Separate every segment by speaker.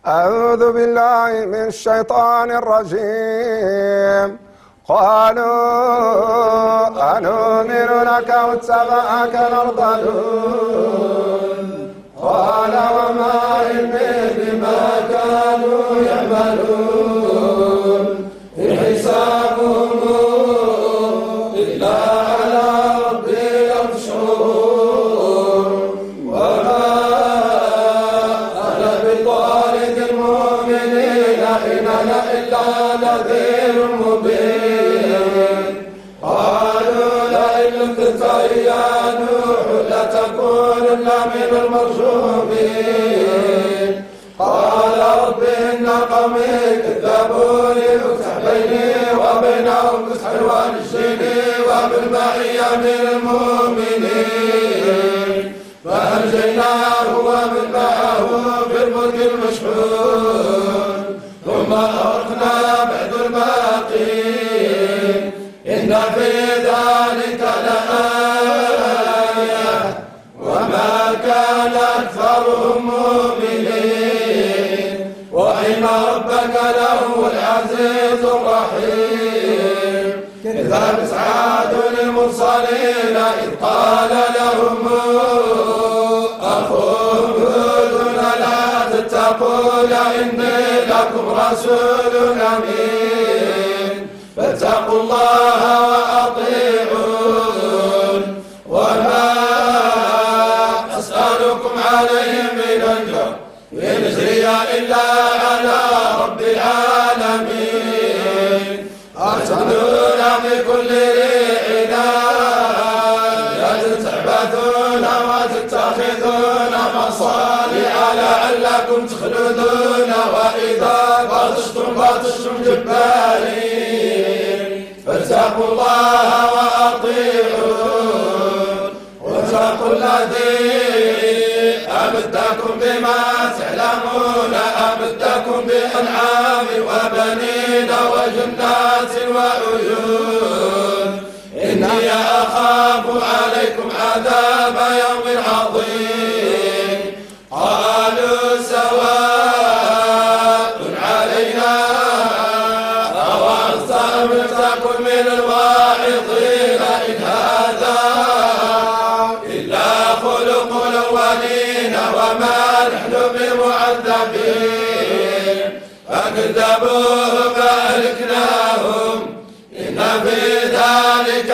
Speaker 1: أعوذ بالله من الشيطان الرجيم. قالوا أنؤمن لك واتبعك الأرذلون قال وما علمي بما كانوا يعملون إن حسابهم إلا على ربي يخشعون وما أنا بطارد المؤمنين إن أنا إلا نذير مبين. قالوا لئن كنت يا نوح لتكونن من المرجومين. قال رب إن قومي كذبوني فافتح بيني وبينهم بالسحر وانجني وبالمعية من المؤمنين. فأنجيناه ومن معه في الملك المشحون ثم أغرقنا بعد الباقين إن في ذلك لآية وما كان أكثرهم مؤمنين وإن ربك لهو العزيز الرحيم. كذب عاد المرسلين إذ قال لهم أخوهم هود لا تتقون إني لكم رسول أمين فاتقوا الله وأطيعون وما أسألكم عليه من أجر إن أجري إلا على رب العالمين. أتبنون بكل ريع آية تعبثون وتتخذون مصانع لعلكم تخلدون وإذا بطشتم جبارين فاتقوا الله وأطيعون واتقوا الذي أمدكم بما تعلمون أمدكم بأنعام وبنين وجنات وعيون إني أخاف عليكم عذاب يوم عظيم. قالوا سواء علينا أوعظت أم لم تكن من الواعظين إن هذا إلا خلق الأولين وما نحن بمعذبين. فكذبوه فأهلكناهم إن في ذلك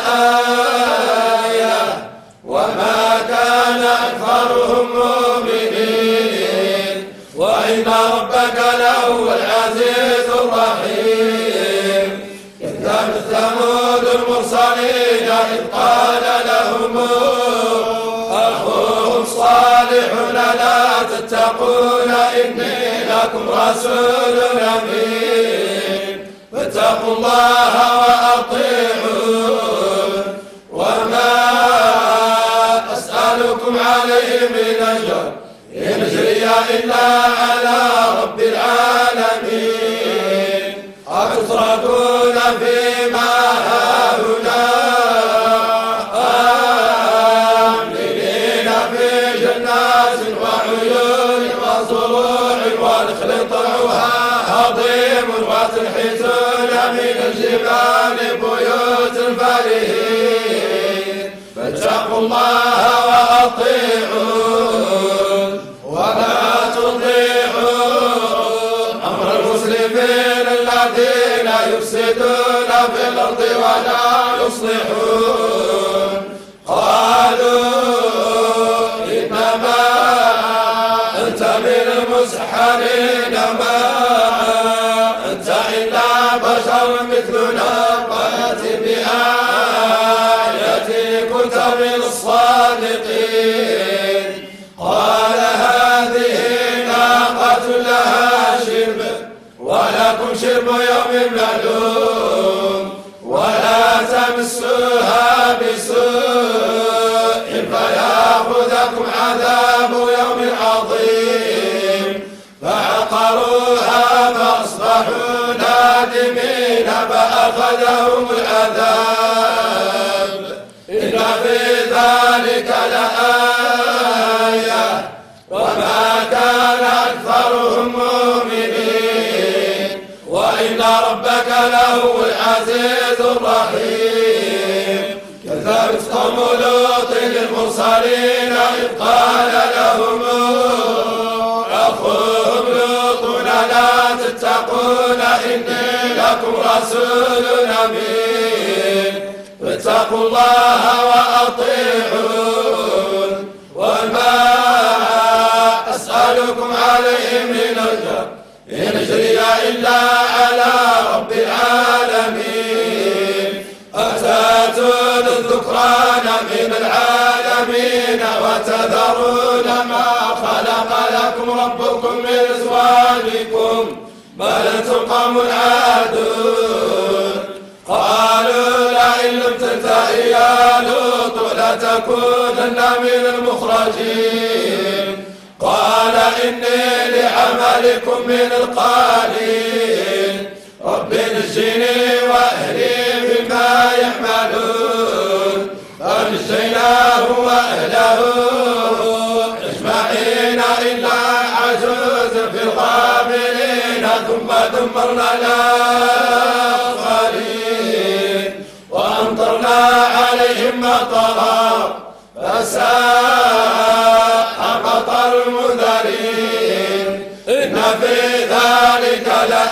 Speaker 1: لآية وما كان أكثرهم مؤمنين وإن ربك لهو العزيز الرحيم. كذبت ثمود المرسلين إذ قال لهم أخوهم صالح لا تتقون إني لكم رسول أمين فاتقوا الله وأطيعون وما أسألكم عليه من أجر إن أجري إلا على رب العالمين. أتتركون فيما هاهنا آمنين في جنات وعيون وزروع ونخل طلعها هضيم وتنحتون من الجبال بيوت فرهين فاتقوا الله وأطيعون ولا تطيعوا أمر المسلمين الذين يفسدون في الأرض ولا يصلحون. قالوا إنما أنت من المسحرين ما أنت إلا بشر مثلنا فأت بآية كنت من الصادقين. قال هذه ناقة لها شرب ولكم شرب يوم معلوم ولا تمسوها بسوء فيأخذكم عذاب يوم عظيم. فعقروها فأصبحوا نادمين فأخذهم العذاب إن في ذلك لآية وما كان أكثرهم ربك لهو العزيز الرحيم. كذبت قوم لوط للمرسلين إذ قال لهم أخوهم لوط لا تتقون إني لكم رسول أمين فاتقوا الله وأطيعون وما أسألكم عليه من أجر إن أجري إلا على رب العالمين. أتاتون الذكران من العالمين وتذرون ما خلق لكم ربكم من أزواجكم بل أنتم قوم عادون. قالوا لئن لم تنته يا لوط لتكونن من المخرجين. قال إني لعملكم من القالين رب نجني وأهلي بما يعملون. فنجيناه وأهله أجمعين إلا عجوز في الغابرين ثم دمرنا الآخرين وأمطرنا عليهم مطرا فساء مطر المنذرين. إن في ذلك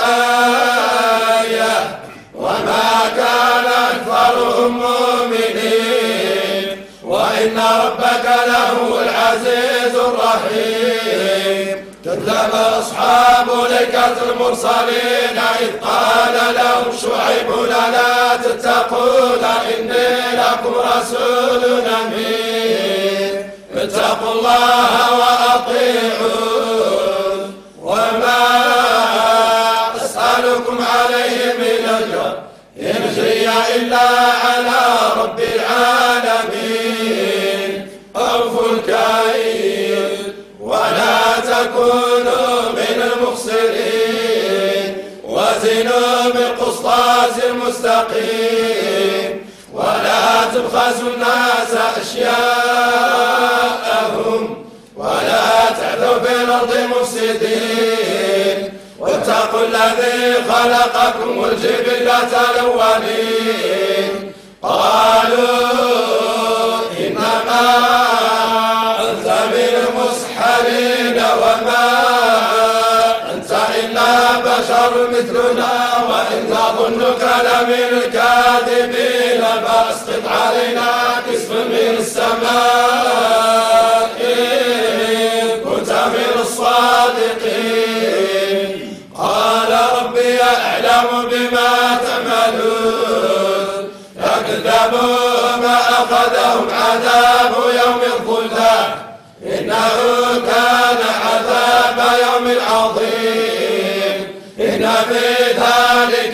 Speaker 1: لآية وما كان أكثرهم مؤمنين وإن ربك لهو العزيز الرحيم. كذب أصحاب الأيكة المرسلين إذ قال لهم شعيب لا تتقون إني لكم رسول أمين فاتقوا الله وأطيعون وما أسألكم عليه من أجر إن أجري إلا على رب العالمين. أوفوا الكيل ولا تكونوا من المخسرين وزنوا بالقسطاس المستقيم ولا تبخسوا الناس أشياءهم ولا تعثوا في الأرض مفسدين واتقوا الذي خلقكم والجبلة الأولين. قالوا إنما أنت من المسحرين وما أنت إلا بشر مثلنا وإن ظنك لمن الكاذبين فأسقط علينا كسفا من السماء إن كنت من الصادقين. قال ربي أعلم بما تعملون فكذبوا فأخذهم عذاب يوم الظلة إنه كان عذاب يوم عظيم. إن في ذلك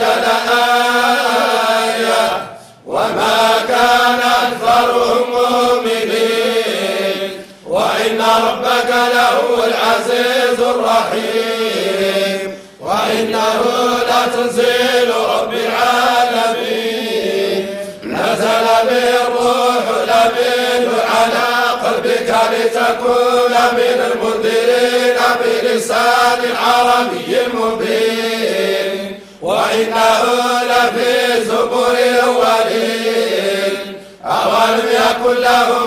Speaker 1: لآية وما كان أكثرهم مؤمنين وإن ربك لهو العزيز الرحيم. وإنه لتنزيل رب العالمين نزل به الروح الأمين على قلبك لتكون من المنذرين بلسان عربي مبين. وإنه لفي زبر الأولين أولم يكن لهم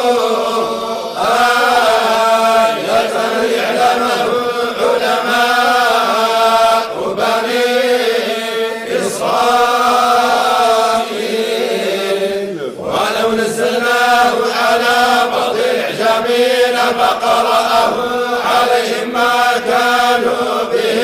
Speaker 1: آية يعلمه علماء بني إسرائيل ولو نزلناه على بعض الأعجمين فقرأه عليهم ما كانوا به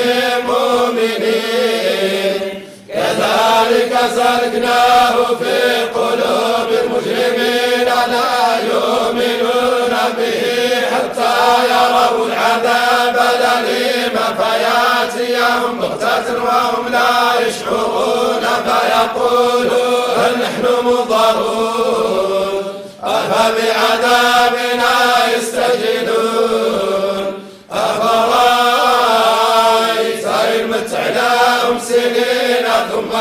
Speaker 1: مؤمنين. كذلك سلكناه في قلوب المجرمين لا يؤمنون به حتى يروا العذاب الأليم فيأتيهم بغتة وهم لا يشعرون فيقولوا هل نحن منظرون أفبعذابنا يستجدون. أفرأيت إن متعناهم سنين ثم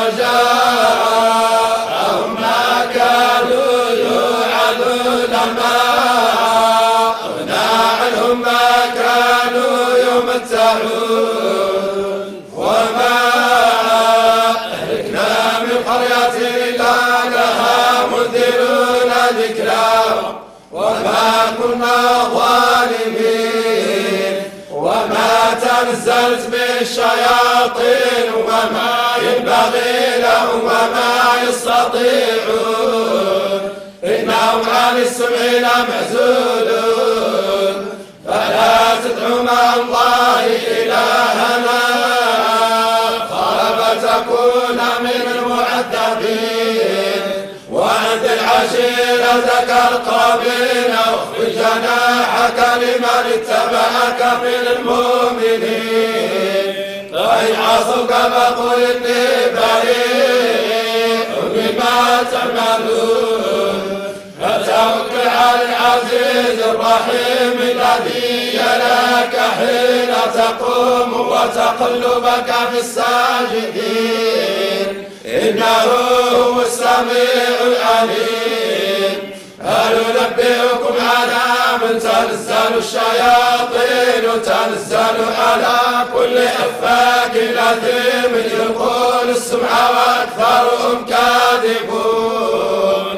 Speaker 1: جاءهم ما كانوا يوعدون ما أغنى عنهم ما كانوا يمتعون وما تنزلت بالشياطين وما ينبغي لهم وما يستطيعون إنهم عن السمع لمعزولون فلا تدعو مع الله إلهنا خاب تكون من المعذبين وأنت العشيرة القربين واخفض جناحك لمن اتبعك من المؤمنين فإن عصوك فقل إني بريء مما تعملون فتوكل على العزيز الرحيم الذي يراك حين تقوم وتقلبك في الساجدين إنه هو السميع العليم هل ننبئكم على من تنزل الشياطين تنزل على كل أفاك أثيم يلقون السمع وأكثرهم كاذبون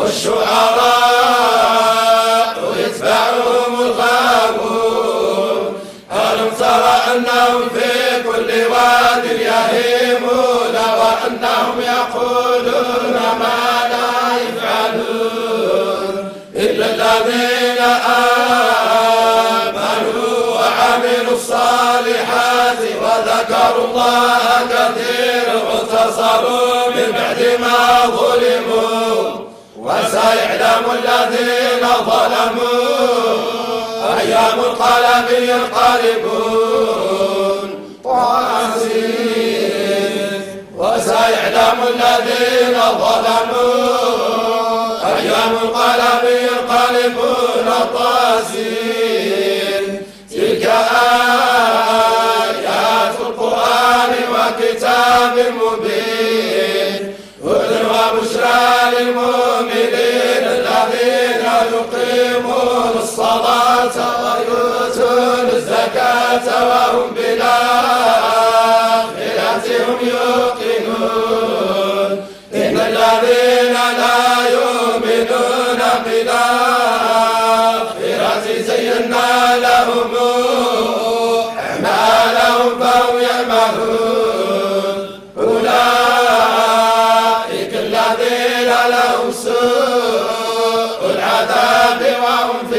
Speaker 1: والشعراء يتبعهم الغاوون ألم تر أنهم في كل واد يهيمون وأنهم يقولون ما لا يفعلون إلا الذين آمنوا وعملوا الصالحات وذكروا الله كثيرا وانتصروا من بعد ما ظلموا وسيعلم الذين ظلموا أي منقلب ينقلبون طاسين وسيعلم الذين ظلموا أي منقلب ينقلبون طاسين تلك آيات القرآن وكتاب مبين هدى وبشرى للمؤمنين الذين يقيمون الصلاة ويؤتون الزكاة وهم بالآخرة هم يوقنون إن الذين لا يؤمنون بالآخرة زينا لهم أعمالهم فهم يعملون أولئك الذين لهم سوء العذاب وهم في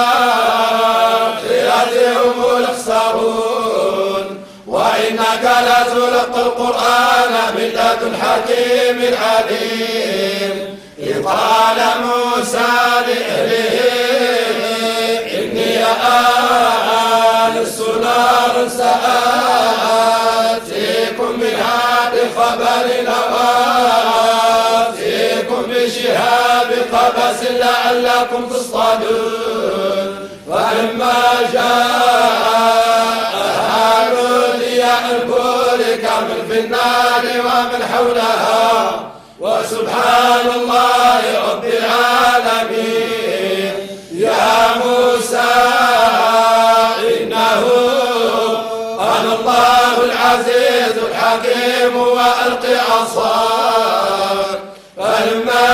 Speaker 1: الآخرة هم الأخسرون وإنك لتلقى القرآن من لدن حكيم عليم إذ قال موسى لأهله إني آنست نارا سآتيكم منها بخبر وآتيكم بشهاب قبس لعلكم تصطادون فلما جاءها نودي أن بورك من في النار ومن حولها وسبحان الله رب العالمين يا موسى إنه أنا الله العزيز الحكيم وألق عصاك فلما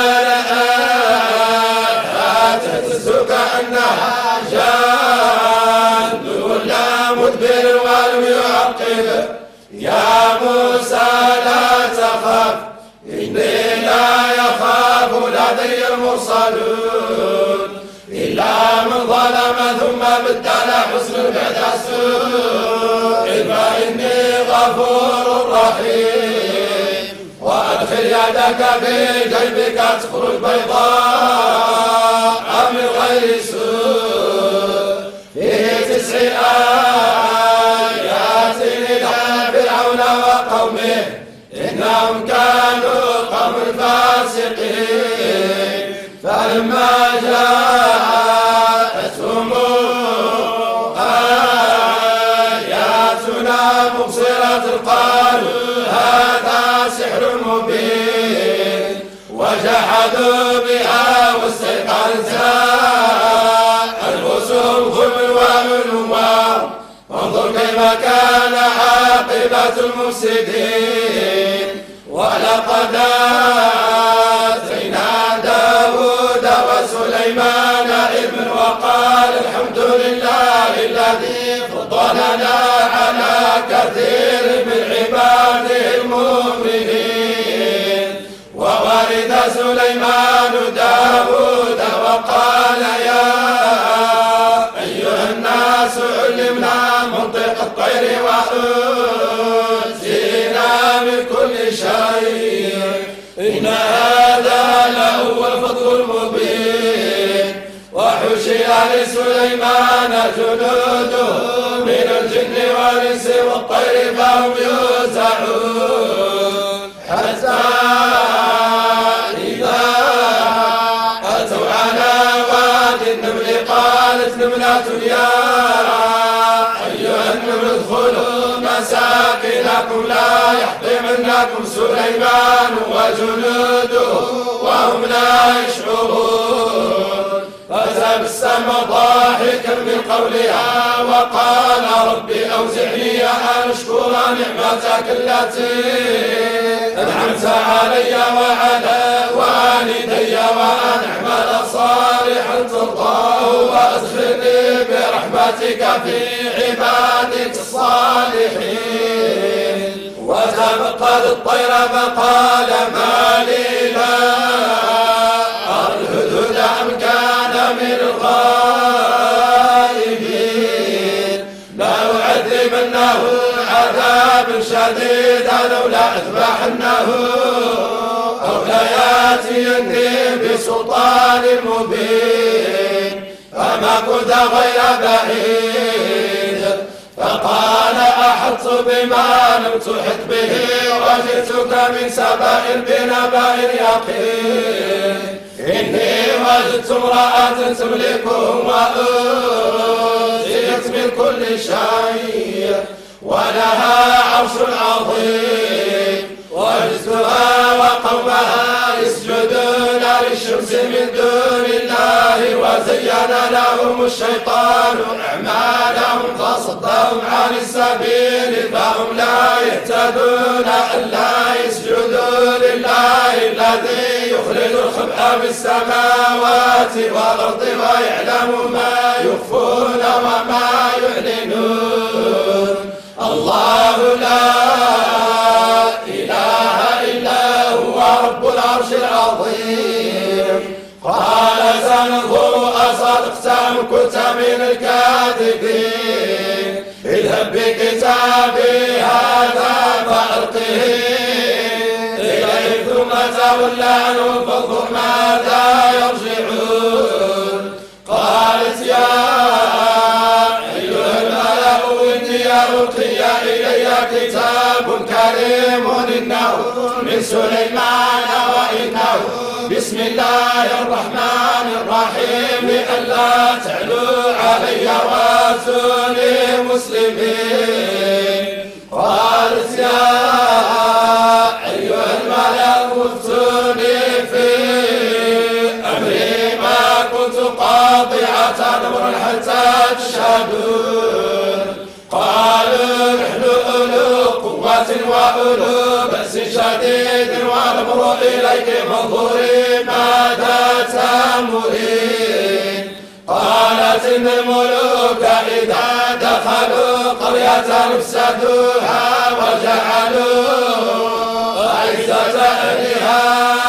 Speaker 1: رآها تهتز كأنها جان ولا مدبر ولم يعقب يا موسى لا تخف إني لا يخاف لدي المرسلون إلا من ظلم ثم بدل حسن بعد سوء فإني غفور رحيم وأدخل يدك في جيبك تخرج بيضاء من غير سوء فيه 9 آيات إلى فرعون وقومه إنهم كانوا قوم فاسقين فلما جاءتهم آياتنا مبصرة قالوا هذا سحر مبين وجحدوا بها واستيقنتها أنفسهم ظلما وعلوا وانظر كيف كان عاقبة المفسدين ولقد آتينا داود وسليمان علما وقال الحمد لله الذي فضلنا على كثير من عباده المؤمنين. وورث سليمان داود وقال يا أيها الناس علمنا منطق الطير وأوتينا من كل شيء إن هذا لهو الفضل المبين. وحشي لسليمان جنوده من الجن والإنس والطير فهم يوزعون حتى إذا أتوا على واد النمل قالت نملة يا أيها النمل ادخلوا مساكنكم لا يحطمنكم سليمان وجنوده وهم لا يشعرون. فتبسم ضاحكا من قولها وقال رب أوزعني أن أشكر نعمتك التي أنعمت علي وعلى والدي وأن أعمل صالحا ترضاه وأدخلني برحمتك في عبادك الصالحين. وتفقد الطير فقال ما لي لا أرى الهدهد أم كان من الغائبين لأعذبنه عذابا شديدا أو لأذبحنه أو ليأتيني بسلطان مبين. فما كنت غير بعيد فقال أحط بما لم تحط به وجئتك من سبأ بنبأ يقين. إني وجدت امرأة تملكهم وأوتيت من كل شيء ولها عرش عظيم. وجدتها وقومها يسجدون للشمس من دون الله وزين لهم الشيطان أعمالهم فصدهم عن السبيل فهم لا يهتدون ألا يسجدوا لله الذي يخرج الخبء بالسماوات والأرض ويعلم ما يخفون وما يعلنون. الله لا إله إلا هو رب العرش العظيم. قال سننظر أصدقت أم كنت من الكاذبين اذهب بكتابي هذا فألقه إليه ثم تول عنه فانظر ماذا يرجعون. قالت يا أيها الملأ إني ألقي إلي كتاب كريم إنه من سليمان وإنه بسم الله الرحمن الرحيم ألا تعلوا علي وأتوني مسلمين. قالت يا أيها الملأ افتوني في أمري ما كنت قاطعة أمرا حتى تشهدون. قالوا نحن أولو قوة وأولو بأس شديد والأمر إليك فانظري ماذا تأمرين. قالت إن الملوك إذا دخلوا قرية أفسدوها وجعلوا أعزة أهلها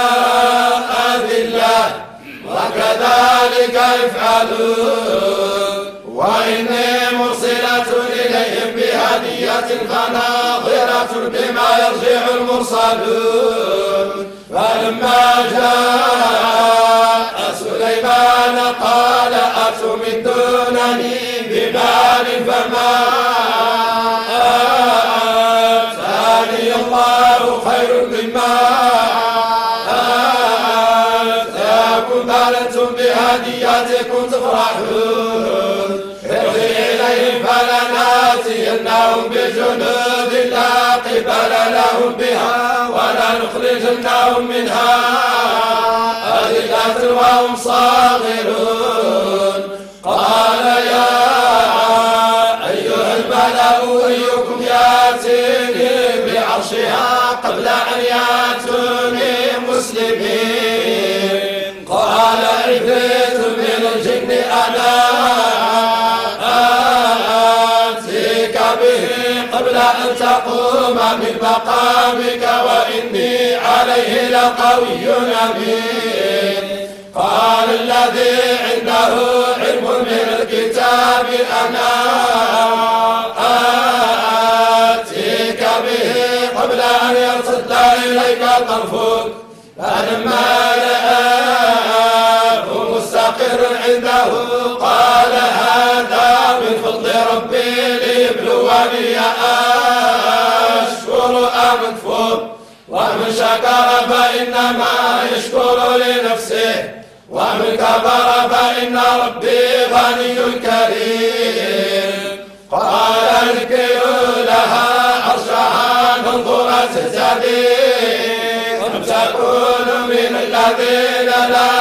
Speaker 1: أذلة وكذلك يفعلون. وإني مرسلة إليهم بهدية فناظرة بما يرجع المرسلون. فلما جاء سليمان قال أتمدونني بمال فما آتاني الله خير مما آتاكم بل أنتم بهديتكم تفرحون. ارجع إليهم فلناتينهم بجنود لا قبل لهم بها ولنخرجنهم منها أذلة وهم صاغرون. قال يا أيها الملأ أيكم ياتيني بعرشها قبل أن ياتوني مسلمين. قال عفريت من الجن أنا آتيك به قبل أن تقوم من مقامك وإني عليه لقوي أمين. قال الذي عنده علم من الكتاب أنا آتيك به قبل أن يرتد إليك طرفك. فلما رآه مستقر عنده قال هذا من فضل ربي ليبلوني أشكر أم أكفر. ومن شكر فإنما يشكر لنفسه ومن كفر فإن ربي غني كريم. قال اركبوا لها عرشها ننظر تهتدي أم تكون من الذين لا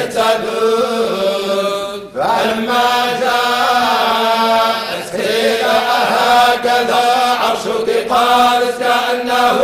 Speaker 1: يهتدون. فلما جاءت قيل أهكذا عرشك قالت كأنه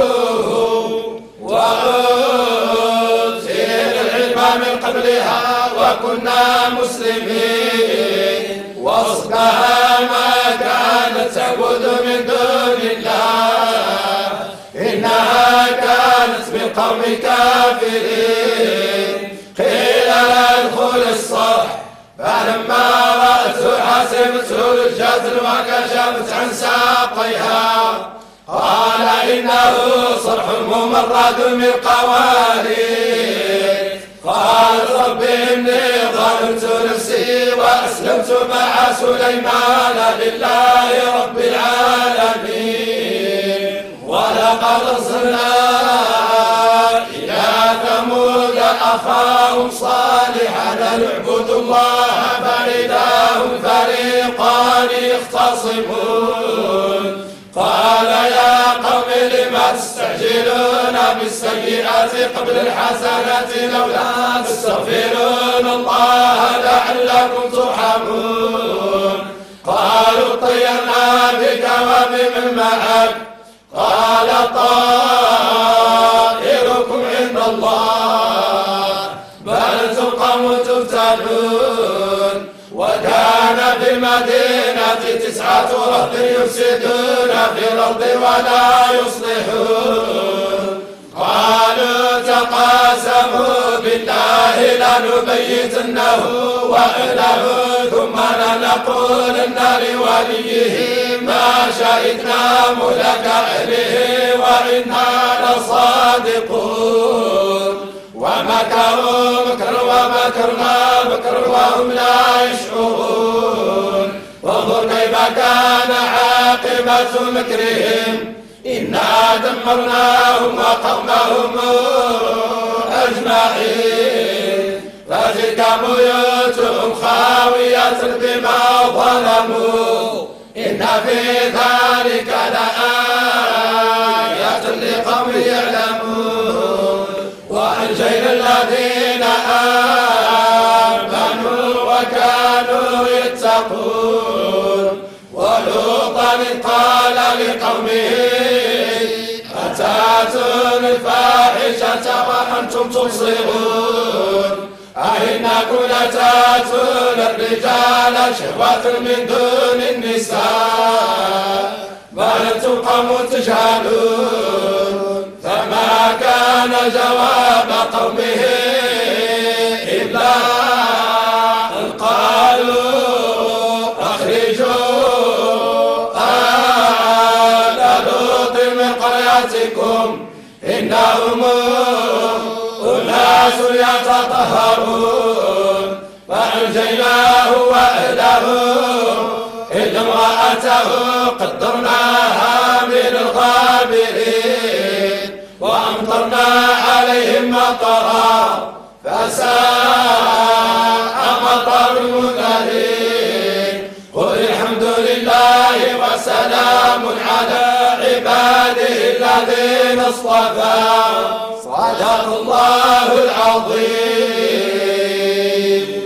Speaker 1: وأوتينا العلم من قبلها وكنا مسلمين. وأصلها ما كانت تعبد من دون الله إنها كانت من قوم كافرين. قيل لها ادخل الصرح فلما رأته حسبته لجة وكشفت عن ساقيها قال إنه صرح ممرد من قوارير. قال رب إني ظلمت نفسي وأسلمت مع سليمان لله رب العالمين. ولقد أرسلنا إلى ثمود أخاهم صالحا أن اعبدوا الله فإذا هم فريقان يختصمون. قال يا قوم لم تستعجلون بالسيئات قبل الحسنات لولا تستغفرون الله لعلكم ترحمون. قالوا طيرنا بك وبمن معك قال طائركم عند الله بل أنتم قوم تفتنون. وكان في المدينة 9 رهط يفسدون في الأرض ولا يصلحون. قالوا تقاسموا بالله لنبيتنه وأهله ثم لنقولن لوليه ما شهدنا مهلك أهله وإنا لصادقون. ومكروا مكرا ومكرنا مكرا وهم لا يشعرون. وانظر كيف كان عاقبة مكرهم إنا دمرناهم وقومهم أجمعين. فتلك بيوتهم خاوية بما ظلموا إن في ذلك لآيات لقوم يعلمون. وأنجينا الذين آمنوا وكانوا يتقون. ولوطا قال لقومه أتاتون الفاحشة وأنتم تبصرون أئنكم لتاتون الرجال شهوة من دون النساء بل أنتم قوم تجهلون. فما كان جواب قومه إلا أن قالوا أخرجوا آل لوط من قريتكم إنهم أناس يتطهرون. فأنجيناه وأهله إلا امرأته قدرناها من الغابرين. وأمطرنا عليهم مطرا فساء مطر المنذرين. قل الحمد لله وسلام على عباده الذين اصطفى. صدق الله العظيم.